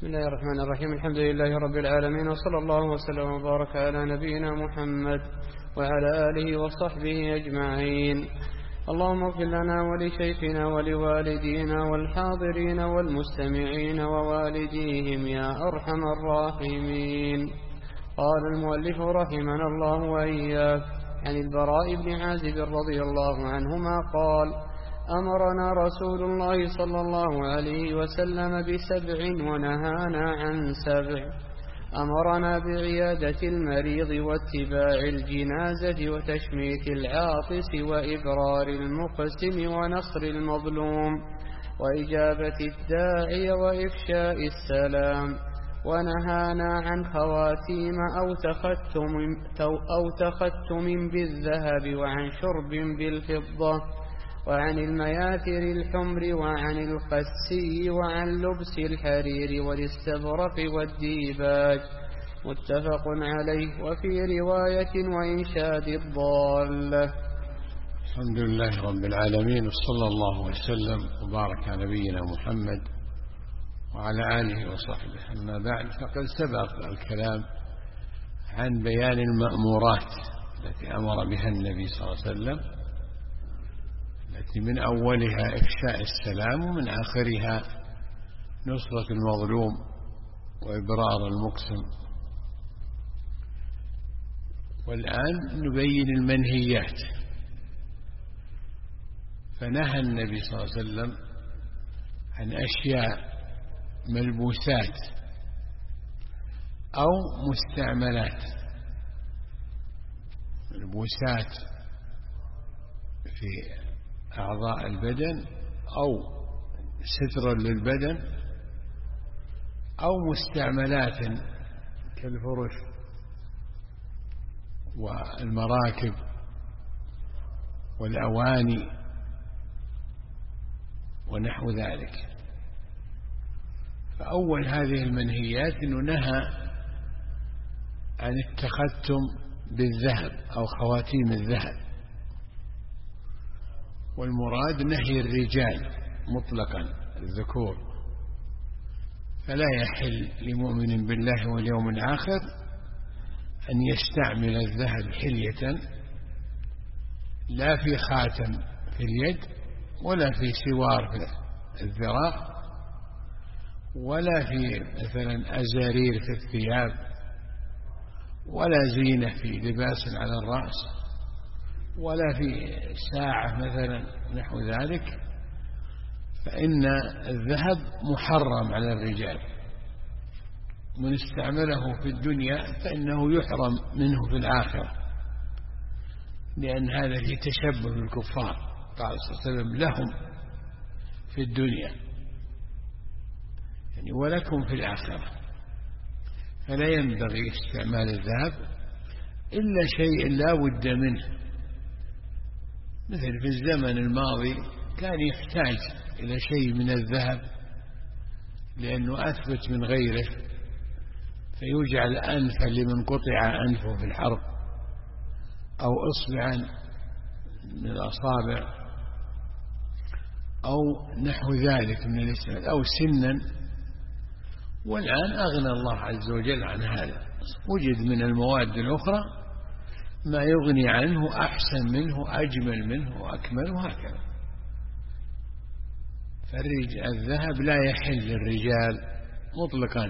بسم الله الرحمن الرحيم. الحمد لله رب العالمين، وصلى الله وسلم وبارك على نبينا محمد وعلى آله وصحبه أجمعين. اللهم اغفر لنا ولشيخنا ولوالدينا والحاضرين والمستمعين ووالديهم يا أرحم الراحمين. قال المؤلف رحمنا الله وإياك عن البراء بن عازب رضي الله عنهما قال: أمرنا رسول الله صلى الله عليه وسلم ب7 ونهانا عن 7. أمرنا بعيادة المريض واتباع الجنازة وتشميت العاطس وإبرار المقسم ونصر المظلوم وإجابة الداعي وإفشاء السلام. ونهانا عن خواتيم أو تختم بالذهب وعن شرب بالفضة وعن المياثر الحمر وعن القسي وعن لبس الحرير والاستبرق والديباج. متفق عليه. وفي رواية وإنشاد الضالة. الحمد لله رب العالمين، وصلى الله وسلم وبارك على نبينا محمد وعلى آله وصحبه. أما بعد، فقد سبق الكلام عن بيان المأمورات التي أمر بها النبي صلى الله عليه وسلم، التي من أولها إفشاء السلام ومن آخرها نصرة المظلوم وإبرار المقسم. والآن نبين المنهيات. فنهى النبي صلى الله عليه وسلم عن أشياء ملبوسات أو مستعملات. ملبوسات في أعضاء البدن أو سترا للبدن، أو مستعملات كالفرش والمراكب والأواني ونحو ذلك. فأول هذه المنهيات أنه نهى عن التختم بالذهب أو خواتيم الذهب، والمراد نهي الرجال مطلقا الذكور. فلا يحل لمؤمن بالله واليوم الآخر أن يستعمل الذهب حلية، لا في خاتم في اليد، ولا في سوار في الذراع، ولا في مثلا أزارير في الثياب، ولا زينة في لباس على الرأس، ولا في ساعة مثلا نحو ذلك. فإن الذهب محرم على الرجال، من استعمله في الدنيا فإنه يحرم منه في الآخرة، لأن هذا في تشبه بالكفار. قال صلى الله عليه وسلم: لهم في الدنيا يعني ولكم في الآخرة. فلا ينبغي استعمال الذهب إلا شيء لا بد منه، مثل في الزمن الماضي كان يحتاج إلى شيء من الذهب لأنه أثبت من غيره، فيجعل أنفا لمن قطع أنفه في الحرب، أو إصبعا من الأصابع، أو نحو ذلك من الاستعمال، أو سنا. والآن أغنى الله عز وجل عن هذا، وجد من المواد الأخرى ما يغني عنه، أحسن منه، أجمل منه، وأكمل، وهكذا. فالذهب لا يحل للرجال مطلقا.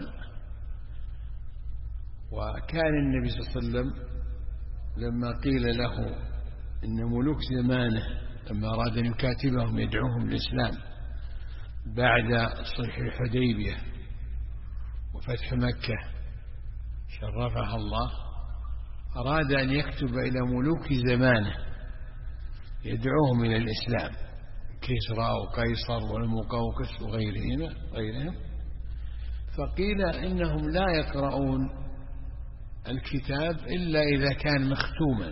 وكان النبي صلى الله عليه وسلم لما قيل له إن ملوك زمانه لما أراد أن يكاتبهم يدعوهم للإسلام بعد صلح الحديبية وفتح مكة شرفها الله، أراد أن يكتب إلى ملوك زمانه يدعوهم إلى الإسلام، كسرى وقيصر والمقوقس وغيرهم. فقيل إنهم لا يقرؤون الكتاب إلا إذا كان مختوما.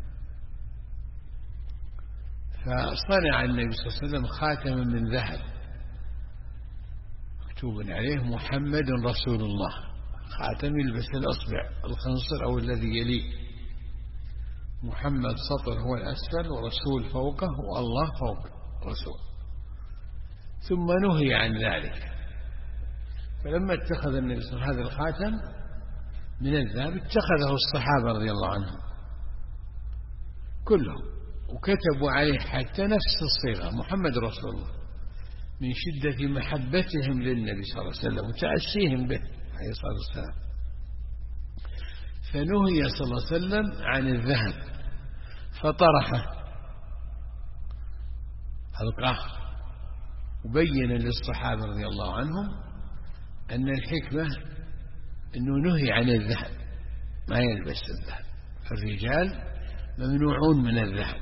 فصنع النبي صلى الله عليه وسلم خاتما من ذهب مكتوب عليه: محمد رسول الله. خاتم يلبس الأصبع الخنصر أو الذي يليه، محمد سطر هو الأسفل ورسول فوقه والله فوق رسول. ثم نهي عن ذلك، فلما اتخذ النبي صلى الله عليه وسلم هذا الخاتم من الذهب اتخذه الصحابة رضي الله عنهم كلهم، وكتبوا عليه حتى نفس الصيغة محمد رسول الله، من شدة محبتهم للنبي صلى الله عليه وسلم وتأسيهم به عليه الصلاة والسلام. فنهي صلى الله عليه وسلم عن الذهب فطرحه، ألقاه، وبين للصحابة رضي الله عنهم أن الحكمة أنه نهي عن الذهب، ما يلبس الذهب، الرجال ممنوعون من الذهب.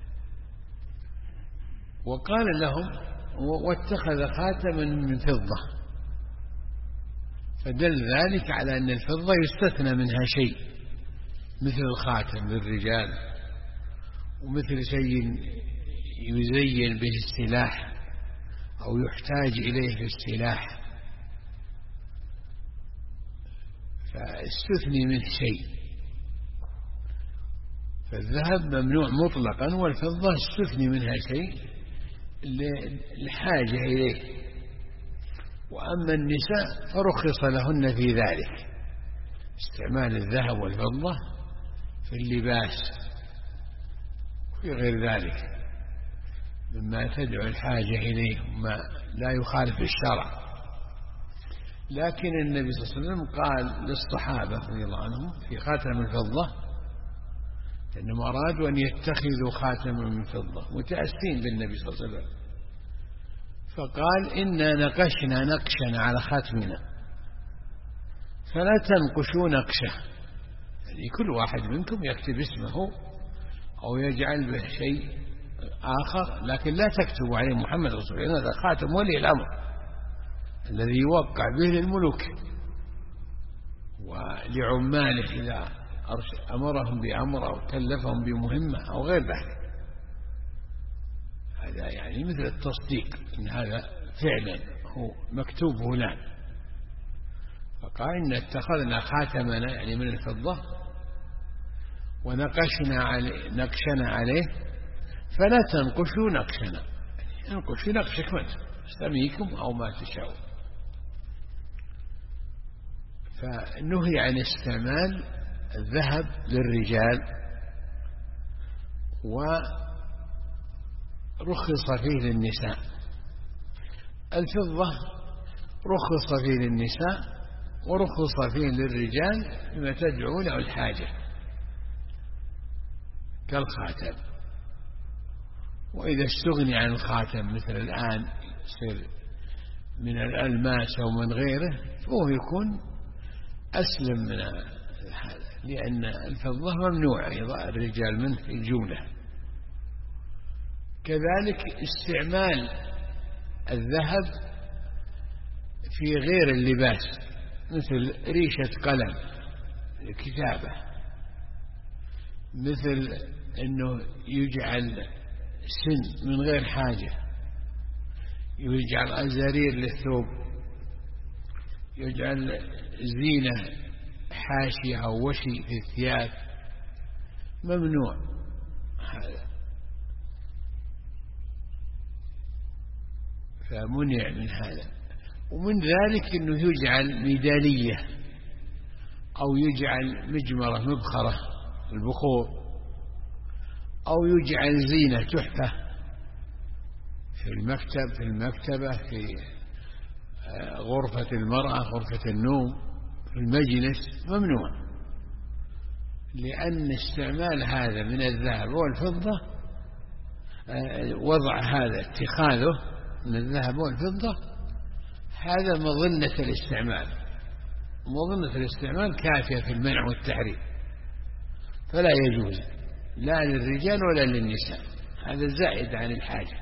وقال لهم واتخذ خاتما من فضة، فدل ذلك على أن الفضة يستثنى منها شيء، مثل الخاتم للرجال، ومثل شيء يزين به السلاح أو يحتاج إليه في السلاح، فاستثني منه شيء. فالذهب ممنوع مطلقا، والفضة استثني منها شيء للحاجة إليه. وأما النساء فرخص لهن في ذلك، استعمال الذهب والفضة في اللباس وفي غير ذلك مما تدعو الحاجة إليه وما لا يخالف الشرع. لكن النبي صلى الله عليه وسلم قال للصحابة رضي الله عنهم في خاتم الفضة، لأنهم أرادوا أن يتخذوا خاتما من فضة متأسين بالنبي صلى الله عليه وسلم، فقال إنا نقشنا نقشا على خاتمنا فلا تنقشوا نقشه، يعني كل واحد منكم يكتب اسمه أو يجعل به شيء آخر، لكن لا تكتبوا عليه محمد رسول الله، هذا خاتم ولي الأمر الذي يوقع به للملوك ولعماله إذا أمرهم بأمر أو كلفهم بمهمة أو غير ذلك. هذا يعني مثل التصديق إن هذا فعلا هو مكتوب هنا. فقال إن اتخذنا خاتمنا يعني من الفضة نقشنا عليه فلا تنقشوا نقشنا، يعني انقشوا نقشك من سميكم أو ما تشاءون. فنهي عن استعمال الذهب للرجال، ورخص فيه للنساء. الفضة رخص فيه للنساء ورخص فيه للرجال بما تدعو له الحاجة كالخاتم. وإذا استغني عن الخاتم مثل الآن يصير من الألماس أو من غيره، فهو يكون أسلم من هذا، لأن الفضة ممنوع إضاء الرجال منه في الجملة. كذلك استعمال الذهب في غير اللباس، مثل ريشة قلم الكتابة، مثل أنه يجعل سن من غير حاجة، يجعل أزارير للثوب، يجعل زينة حاشية أو وشي في الثياب، ممنوع هذا، فمنع من هذا. ومن ذلك أنه يجعل ميدالية أو يجعل مجمرة مبخرة البخور، أو يجعل زينة تحفة في المكتب في المكتبة في غرفة المرأة غرفة النوم في المجلس، ممنوع. لأن استعمال هذا من الذهب والفضة، وضع هذا اتخاذه من الذهب والفضة، هذا مظنة الاستعمال، مظنة الاستعمال كافية في المنع والتحريم، فلا يجوز لا للرجال ولا للنساء، هذا زائد عن الحاجة.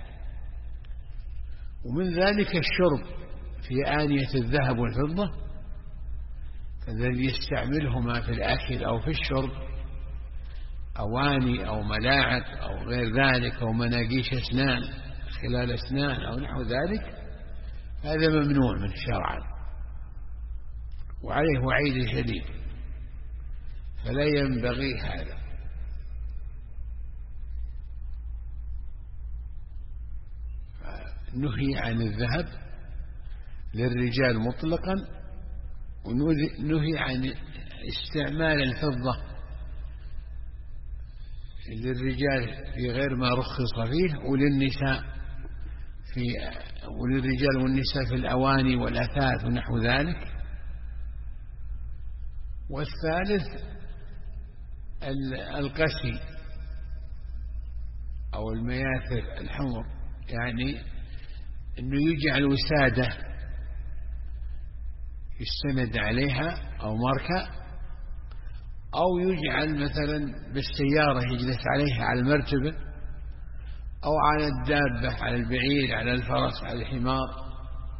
ومن ذلك الشرب في آنية الذهب والفضة، فالذي يستعملهما في الأكل أو في الشرب، أواني أو ملاعق أو غير ذلك، أو مناقيش أسنان خلال أسنان أو نحو ذلك، هذا ممنوع من شرعا وعليه وعيد شديد، فلا ينبغي هذا. نهي عن الذهب للرجال مطلقا، ونهي عن استعمال الفضة للرجال في غير ما رخص فيه، وللرجال والنساء في الأواني والأثاث ونحو ذلك. والثالث القسي أو المياثر الحمر، يعني أنه يجعل وسادة يستند عليها أو مركة، أو يجعل مثلا بالسيارة يجلس عليها على المرتبة، أو على الدابة، على البعير، على الفرس، على الحمار.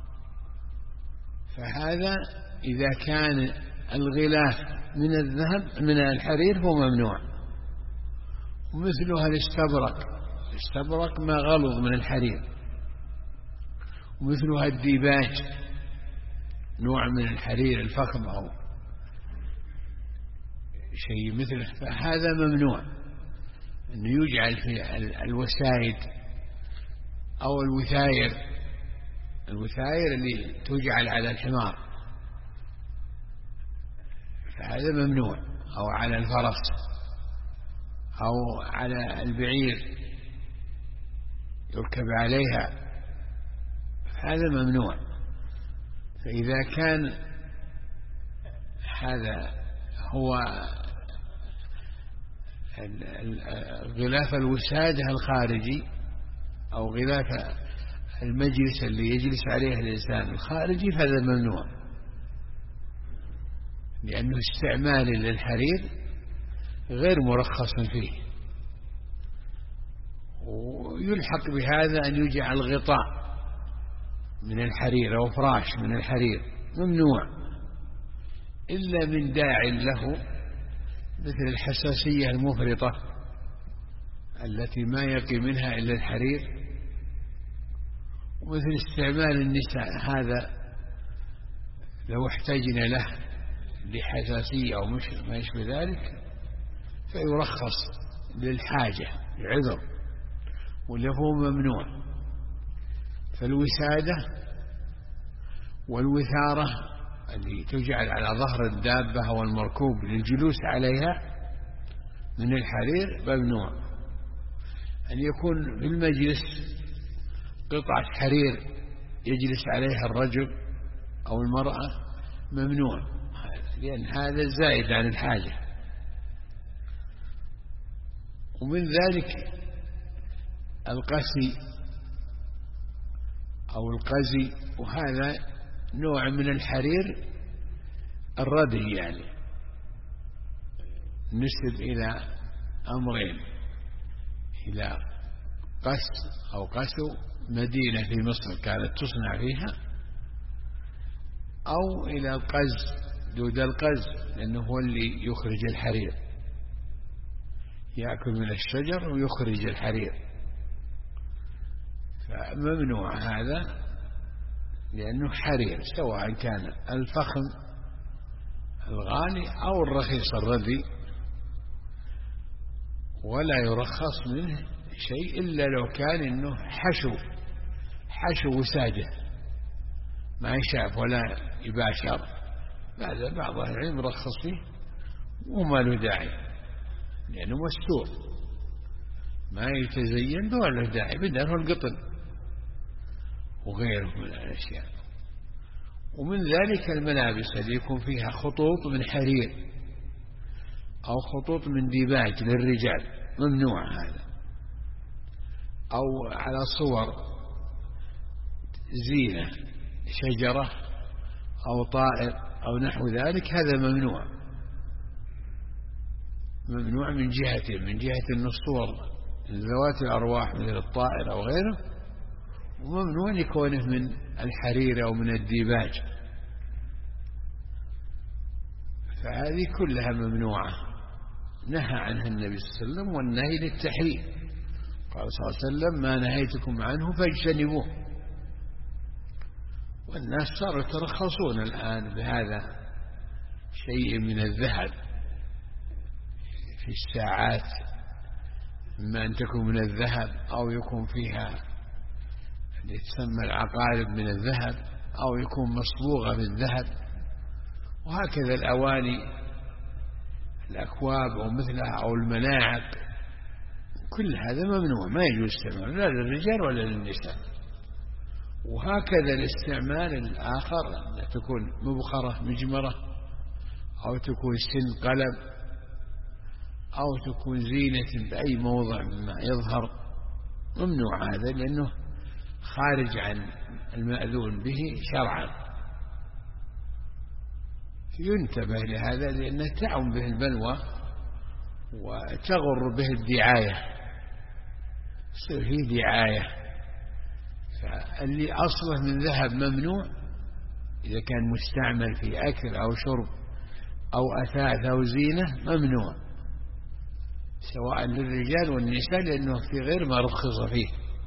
فهذا إذا كان الغلاف من الذهب من الحرير هو ممنوع. ومثلها الاستبرق ما غلظ من الحرير، ومثلها الديباج نوع من الحرير الفخم أو شيء مثله، فهذا ممنوع أنه يجعل في الوسائد أو الوثاير اللي تجعل على الحمار، فهذا ممنوع، أو على الفرس أو على البعير يركب عليها، هذا ممنوع. فإذا كان هذا هو غلاف الوسادة الخارجي أو غلاف المجلس اللي يجلس عليه الإنسان الخارجي، فهذا ممنوع، لأنه استعمال للحرير غير مرخص فيه. ويلحق بهذا أن يجعل غطاء من الحرير أو فراش من الحرير، ممنوع إلا من داع له، مثل الحساسية المفرطة التي ما يقي منها إلا الحرير، ومثل استعمال النساء، هذا لو احتجنا له لحساسية أو ما يشبه ذلك فيرخص للحاجة لعذر، وله ممنوع. فالوسادة والوثارة اللي تجعل على ظهر الدابة أو المركوب للجلوس عليها من الحرير ممنوع. أن يكون في المجلس قطعة حرير يجلس عليها الرجل أو المرأة ممنوع، لأن هذا زائد عن الحاجة. ومن ذلك القسي أو القزي، وهذا نوع من الحرير الردي، يعني نسب إلى أمرين: إلى قس أو قسو مدينة في مصر كانت تصنع فيها، أو إلى القز دود القز، لأنه هو اللي يخرج الحرير، يأكل من الشجر ويخرج الحرير. فممنوع هذا لأنه حرير، سواء كان الفخم الغالي أو الرخيص الردي، ولا يرخص منه شيء إلا لو كان إنه حشو وسادة ما يشاف ولا يباشر، هذا بعض أهل العلم رخص فيه وما له داعي، لأنه مستور ما يتزين ولا له داعي، بدله القطن وغيره من الأشياء. ومن ذلك الملابس اللي يكون فيها خطوط من حرير أو خطوط من ديباج للرجال ممنوع هذا، أو على صور زينة شجرة أو طائر أو نحو ذلك، هذا ممنوع من جهة الصور ذوات الأرواح مثل الطائر أو غيره، وممنوع لكونه من الحرير أو من الديباج، فهذه كلها ممنوعة نهى عنها النبي صلى الله عليه وسلم، والنهي للتحريم. قال صلى الله عليه وسلم: ما نهيتكم عنه فاجتنبوه. والناس صاروا يترخصون الآن بهذا شيء من الذهب في الساعات، إما أن تكون من الذهب أو يكون فيها اللي تسمى العقارب من الذهب، أو يكون مصبوغة بالذهب. وهكذا الأواني، الأكواب أو مثلها أو الملاعق، كل هذا ممنوع، ما يجوز استعماله لا للرجال ولا للنساء. وهكذا الاستعمال الآخر، أن تكون مبخرة مجمرة، أو تكون سن قلم، أو تكون زينة بأي موضع مما يظهر، ممنوع هذا، لأنه خارج عن المأذون به شرعا. ينتبه لهذا لأنه تعم به البلوى وتغر به الدعاية، يصير فيه دعاية. فاللي أصله من ذهب ممنوع إذا كان مستعمل في أكل أو شرب أو أثاث أو زينة، ممنوع سواء للرجال والنساء، لأنه في غير ما رخص فيه.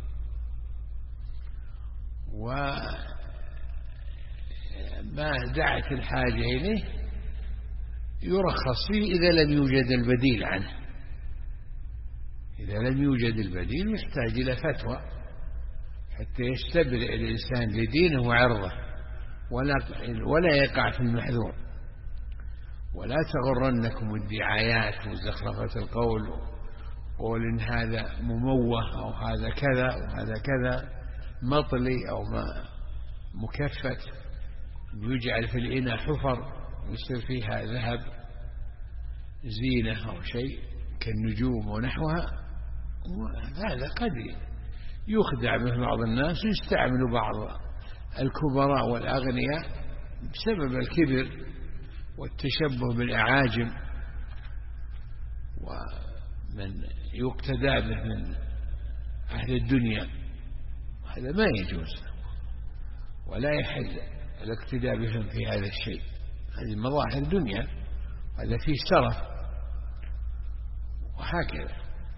وما دعت الحاجة إليه يرخص فيه إذا لم يوجد البديل عنه. إذا لم يوجد البديل يحتاج إلى فتوى حتى يستبرئ الإنسان لدينه وعرضه ولا يقع في المحذور. ولا تغرنكم الدعايات وزخرفة القول، قول إن هذا مموه أو هذا كذا وهذا كذا، مطلي أو مكفت، يجعل في الإناء حفر يصير فيها ذهب زينة أو شيء كالنجوم ونحوها. وهذا قد يخدع به بعض الناس، ويستعمل بعض الكبراء والأغنياء بسبب الكبر والتشبه بالأعاجم، ومن يقتدى به من أهل الدنيا. هذا ما يجوز، ولا يحل الاقتداء بهم في هذا الشيء. هذه مظاهر دنيا، هذا فيه سرف، وهكذا.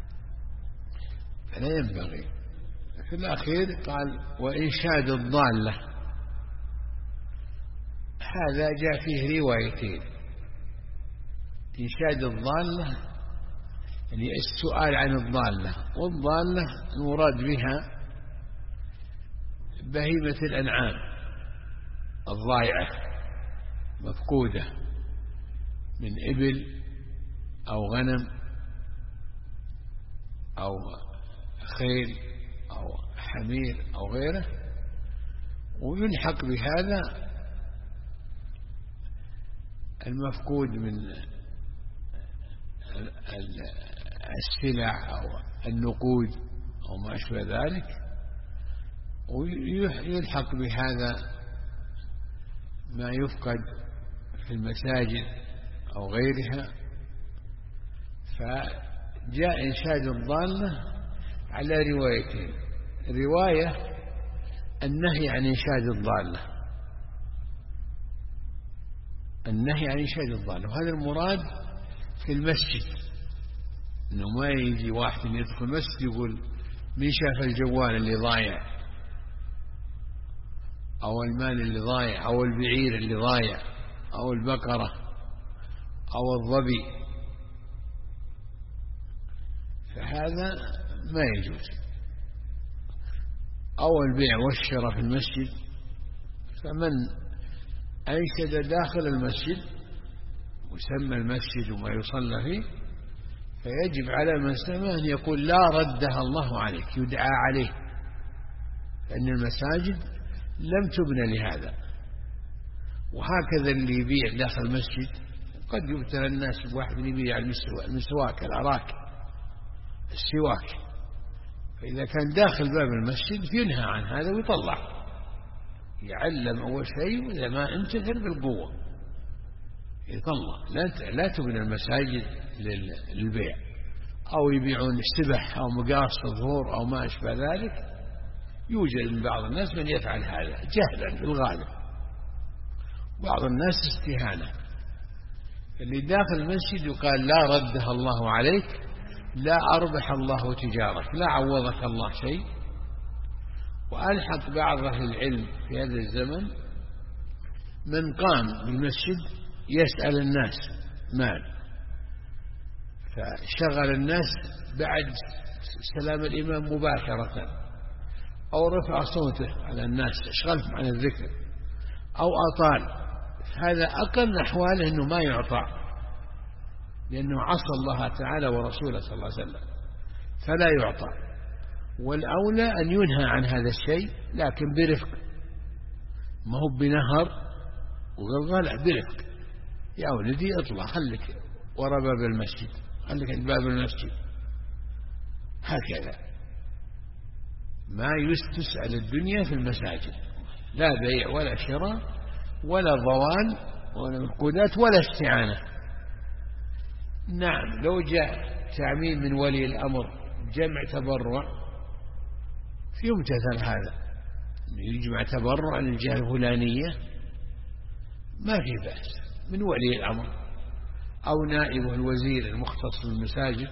فلا ينبغي. في الأخير قال وإنشاد الضالة، هذا جاء فيه روايتين. إنشاد الضالة يعني السؤال عن الضالة، والضالة المراد بها بهيمة الأنعام الضائعة مفقودة من إبل أو غنم أو خيل أو حمير أو غيره. ويلحق بهذا المفقود من السلع أو النقود أو ما أشبه ذلك، ويلحق بهذا ما يفقد في المساجد أو غيرها. فجاء إنشاد الضالة على روايتين: رواية النهي عن إنشاد الضالة، النهي عن إنشاد الضالة، وهذا المراد في المسجد، إنه ما يجي واحد يدخل المسجد يقول من شاف الجوال اللي ضايع أو المال اللي ضايع أو البعير اللي ضايع أو البقرة أو الظبي، فهذا ما يجوز. أو البيع والشراء في المسجد، فمن أنشد داخل المسجد وسمى المسجد وما يصلى فيه، فيجب على من سمع أن يقول لا ردها الله عليك، يدعى عليه، لأن المساجد لم تبنى لهذا. وهكذا اللي يبيع داخل المسجد، قد يبتلى الناس بواحد يبيع المسواك الأراك السواك، فإذا كان داخل باب المسجد ينهى عن هذا ويطلع، يعلم أول شيء، وإذا ما انتهر بالقوة يطلع. لا تبنى المساجد للبيع، أو يبيعون سبح أو مقاص ظهور أو ما أشبه ذلك. يوجد من بعض الناس من يفعل هذا جهلا في الغالب، بعض الناس استهانة. اللي داخل المسجد يقال لا ردها الله عليك، لا أربح الله تجارك، لا عوضك الله شيء. وألحق بعض أهل العلم في هذا الزمن من قام بالمسجد يسأل الناس مال، فشغل الناس بعد سلام الإمام مباشرة، أو رفع صوته على الناس، أشغلهم عن الذكر، أو أطال، هذا أقل أحواله أنه ما يعطى، لأنه عصى الله تعالى ورسوله صلى الله عليه وسلم فلا يعطى. والأولى أن ينهى عن هذا الشيء، لكن برفق، ما هو بنهر وغلغلة، برفق. يا ولدي اطلع، خليك ورا باب المسجد، خليك عند باب المسجد، هكذا. ما يستسأل الدنيا في المساجد، لا بيع ولا شراء ولا ضوان ولا مفقودات ولا استعانة. نعم، لو جاء تعميم من ولي الأمر جمع تبرع في يمتثل هذا، يجمع تبرع للجهة الفلانية ما في بأس من ولي الأمر أو نائبه الوزير المختص بالمساجد،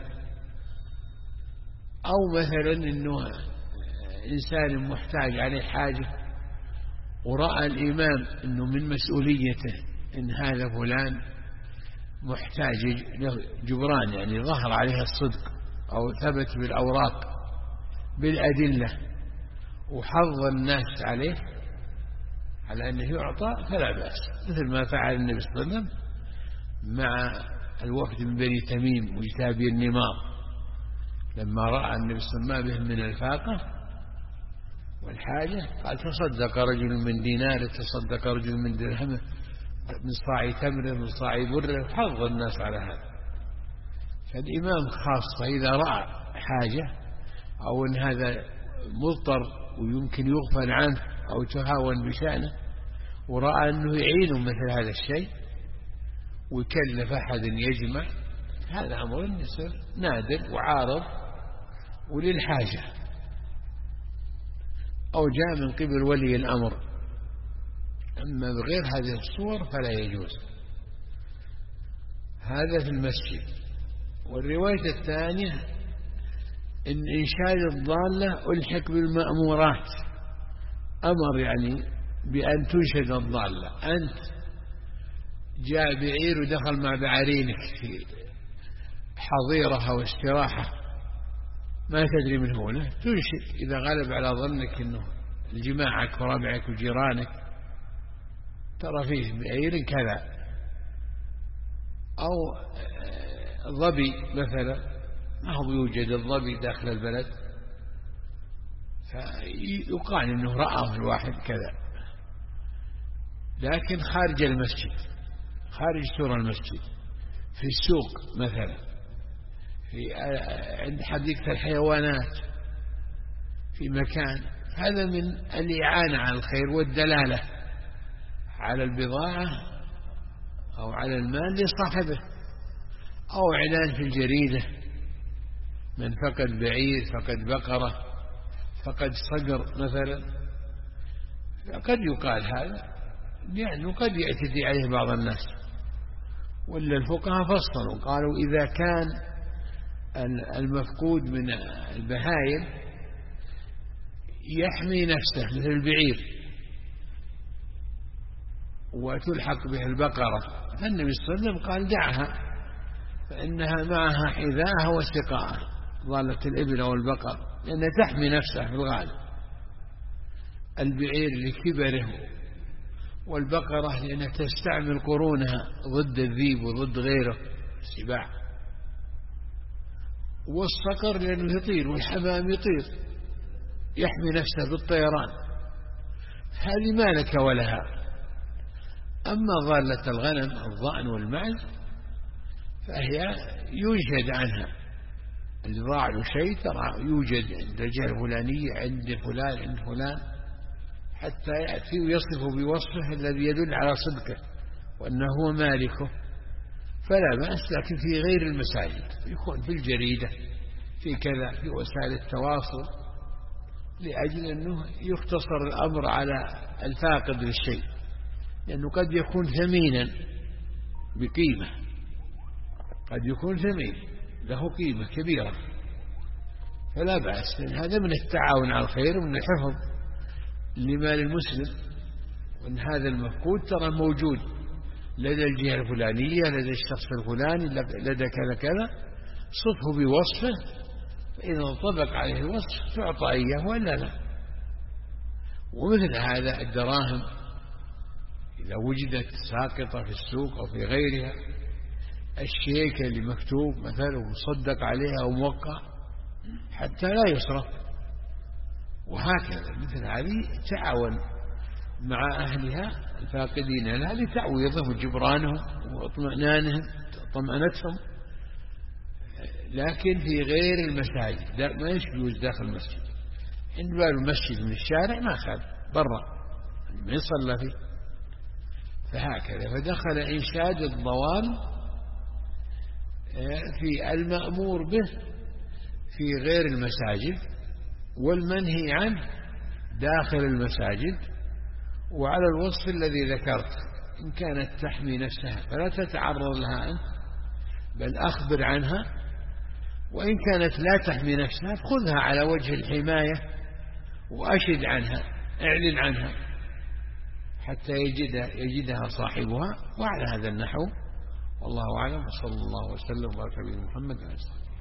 أو مثلا إنه إنسان محتاج عليه حاجة ورأى الإمام إنه من مسؤوليته إن هذا فلان محتاج جبران، يعني ظهر عليه الصدق أو ثبت بالأوراق بالأدلة وحظ الناس عليه على أنه يعطى فلا بأس، مثل ما فعل النبي صلى الله عليه وسلم مع الوفد من بني تميم وجتابي النمار، لما رأى النبي صلى الله عليه وسلم بهم من الفاقة والحاجة قال تصدق رجل من دينار، تصدق رجل من درهمه، من صاع تمره، من صاع بره، حظ الناس على هذا. فالإمام خاصة إذا رأى حاجة أو أن هذا مضطر ويمكن يغفل عنه أو تهاون بشأنه ورأى أنه يعينه مثل هذا الشيء ويكلف أحد يجمع، هذا أمر يصير نادر وعارض وللحاجة، أو جاء من قبل ولي الأمر. أما بغير هذه الصور فلا يجوز. هذا في المسجد. والرواية الثانية إن إنشاد الضالة ألحق بالمأمورات، أمر يعني بأن تنشد الضالة. أنت جاء بعير ودخل مع بعرينك في حظيرة أو استراحة ما تدري من هنا، تنشد إذا غلب على ظنك أنه جماعك وربعك وجيرانك ترى فيه بعير كذا، أو ظبي مثلا ما هو يوجد الظبي داخل البلد، فيقال أنه رأى الواحد كذا، لكن خارج المسجد، خارج سور المسجد، في السوق مثلا، في عند حديقة الحيوانات، في مكان، هذا من الإعانة على الخير والدلالة على البضاعة أو على المال لصاحبه، أو إعلان في الجريدة من فقد بعير، فقد بقرة، فقد صقر مثلا، قد يقال هذا يعني قد يعتدي عليه بعض الناس. ولا الفقهاء فصلوا قالوا إذا كان المفقود من البهائم يحمي نفسه مثل البعير وتلحق به البقرة، فالنبي صلى الله عليه وسلم قال دعها فإنها معها حذاءها وسقاءها، ضالة الإبل أو البقر، لأنها تحمي نفسها في الغالب، البعير لكبره والبقرة لأنها تستعمل قرونها ضد الذيب وضد غيره السباع، والصقر لأنه يطير والحمام يطير يحمي نفسه بالطيران، هذه ما لك ولها. أما ضالة الغنم الضأن والمعز فهي ينشد عنها، اللي ضاع له شيء ترى يوجد عند الجهة الفلانية عند فلان عند فلان، حتى يأتي ويصف بوصفه الذي يدل على صدقه وأنه هو مالكه، فلا بأس. لكن في غير المساجد يكون في الجريدة في كذا في وسائل التواصل، لأجل أنه يختصر الأمر على الفاقد للشيء، لأنه قد يكون ثمينا بقيمة، قد يكون ثمين له قيمة كبيرة، فلا بأس، لأن هذا من التعاون على الخير ومن الحفظ لمال المسلم، وأن هذا المفقود ترى موجود لدى الجهة الفلانية لدى الشخص الفلاني لدى كذا كذا، صفه بوصفه، فإذا انطبق عليه الوصف تعطى إياه ولا لا. ومثل هذا الدراهم إذا وجدت ساقطة في السوق أو في غيرها الشيك اللي مكتوب مثلا ومصدق عليها وموقع حتى لا يسرق. وهكذا مثل هذه تعاون مع أهلها الفاقدين لها لتعويضهم وجبرانهم واطمئنانهم طمأنتهم، لكن في غير المساجد ما يجوز داخل المسجد. عند باب المسجد من الشارع ما خالف، برا ما يصلى فيه. فهكذا فدخل إنشاد الضوال في المأمور به في غير المساجد والمنهي عنه داخل المساجد. وعلى الوصف الذي ذكرت إن كانت تحمي نفسها فلا تتعرض لها أنت بل أخبر عنها، وإن كانت لا تحمي نفسها خذها على وجه الحماية وأشد عنها، اعلن عنها حتى يجدها صاحبها. وعلى هذا النحو والله أعلم. صلى الله وسلم وبارك على محمد وعلى آله.